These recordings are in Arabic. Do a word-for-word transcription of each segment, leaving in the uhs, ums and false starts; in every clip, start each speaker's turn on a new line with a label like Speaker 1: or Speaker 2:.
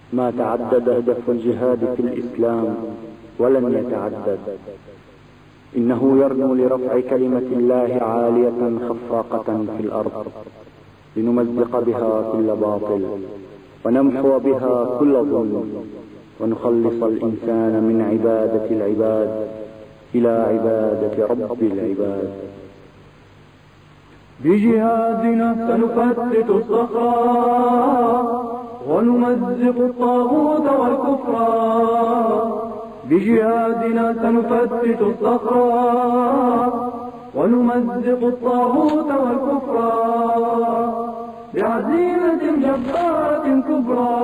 Speaker 1: ما تعدد هدف الجهاد في الإسلام ولن يتعدد. إنه يرنو لرفع كلمة الله عالية خفاقة في الأرض، لنمزق بها كل باطل، ونمحو بها كل ظلم، ونخلص الإنسان من عبادة العباد إلى عبادة رب العباد.
Speaker 2: بجهادنا سنفتت الصخرة ونمزق الطاغوت والكفر. بجهادنا سنفتت الصخرة ونمزق الطاغوت والكفر. بعزيمة جبارة كبرى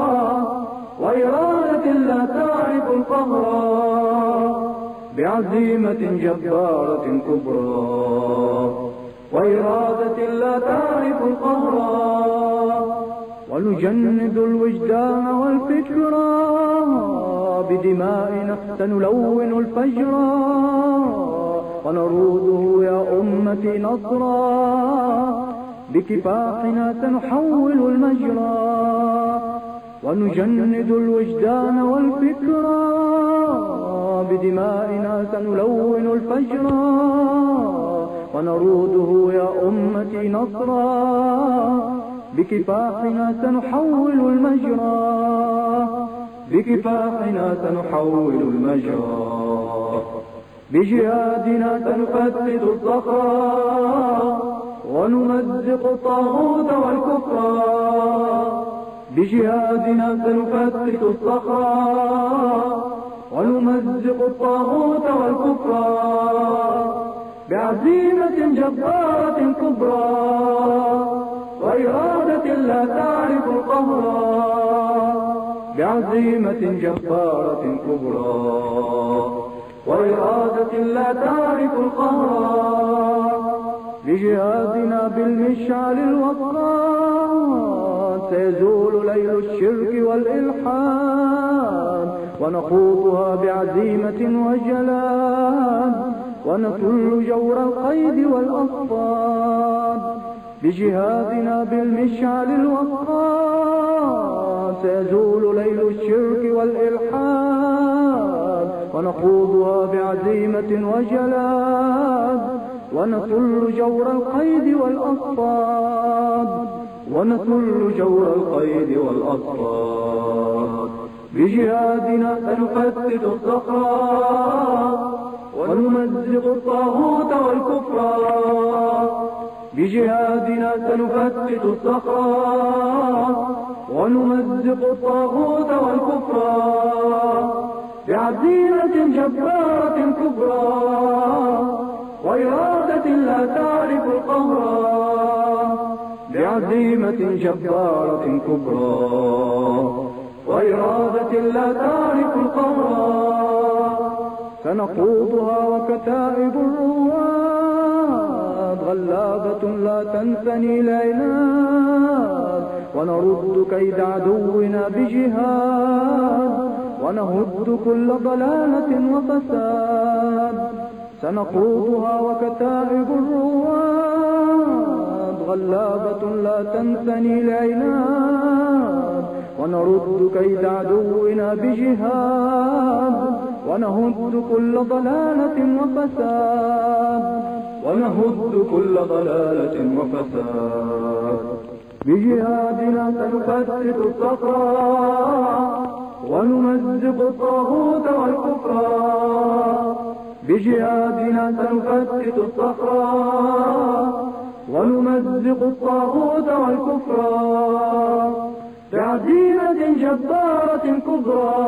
Speaker 2: وإرادة لا تعرف القهر. بعزيمة جبارة كبرى وإرادة لا تعرف القهر. ونجند الوجدان والفكرة بدمائنا سنلون الفجر. ونروده يا أمتي نصرا بكفاحنا سنحول المجرى. ونجند الوجدان والفكرة بدمائنا سنلون الفجر. ونروده يا أمتي نصرا بكفاحنا سنحول المجرى. بكفاحنا سنحول المجرى. بجهادنا سنفتت الصخرة ونمزق الطاغوت والكفر. بجهادنا سنفتت الصخرة ونمزق الطاغوت والكفر. بعزيمة جبارة كبرى وإرادة لا تعرف القهر. بعزيمة جبارة كبرى وإرادة لا تعرف القهر. بجهادنا بالمشعل الوطان سيزول ليل الشرك والإلحاد. ونخوضها بعزيمة وجلاد ونطل جور القيد والأصفاد. بجهادنا بالمشعل الوطان سيزول ليل الشرك والإلحاد. ونخوضها بعزيمة وجلاد ونطل جور القيد والأصفاد. ونطل جور القيد والأصفاد. بجهادنا سنفتت الصخرة ونمزق الطاغوت والكفر. بجهادنا سنفتت الصخرة ونمزق الطاغوت والكفر. بعزيمة جبارة كبرى وإرادة لا تعرف القهر. بعزيمة جبارة كبرى وإرادة لا تعرف القهر. سنخوضها وكتائب الرواد غلابة لا تنثني العناد. ونرد كيد عدونا بجهاد ونهد كل ضلالة وفساد. سنخوضها وكتائب الرواد غلابة لا تنثني العناد. ونرد كيد عدونا بجهاد ونهد كل ضلالة وفساد. ونهد كل ضلالة وفساد. بجهادنا سنفتت الصخرة ونمزق الطاغوت والكفر. بجهادنا سنفتت الصخرة ونمزق الطاغوت والكفر. بعزيمة جبارة كبرى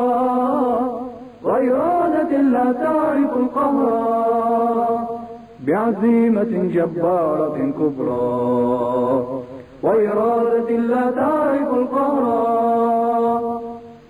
Speaker 2: وإرادة لا تعرف القهر. بعزيمة جبارة كبرى وإرادة لا تعرف القهر.